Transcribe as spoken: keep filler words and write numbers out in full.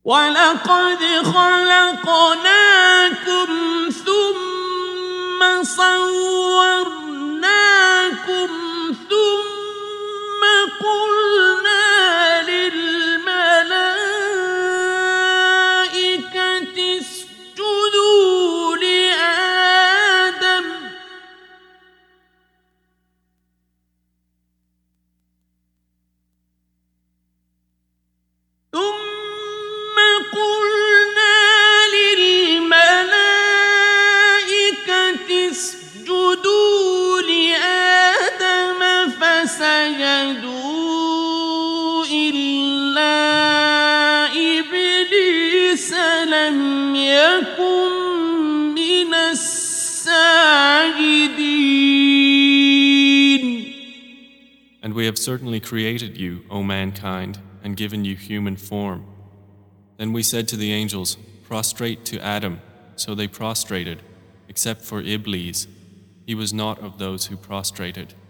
وَلَقَدْ خَلَقْنَاكُمْ ثُمَّ صَوَّرْنَاكُمْ ثُمَّ قُلْنَا لِلْمَلَائِكَةِ اسْجُدُوا لِآدَمَ ثُمَّ قُلْنَا لِلْمَلَائِكَةِ اسْجُدُوا لِآدَمَ فَسَجَدُوا إِلَّا إِبْلِيسَ لَمْ يَكُن مِّنَ السَّاجِدِينَ. And we have certainly created you, O mankind, and given you human form. Then we said to the angels, prostrate to Adam, so they prostrated, except for Iblis. He was not of those who prostrated.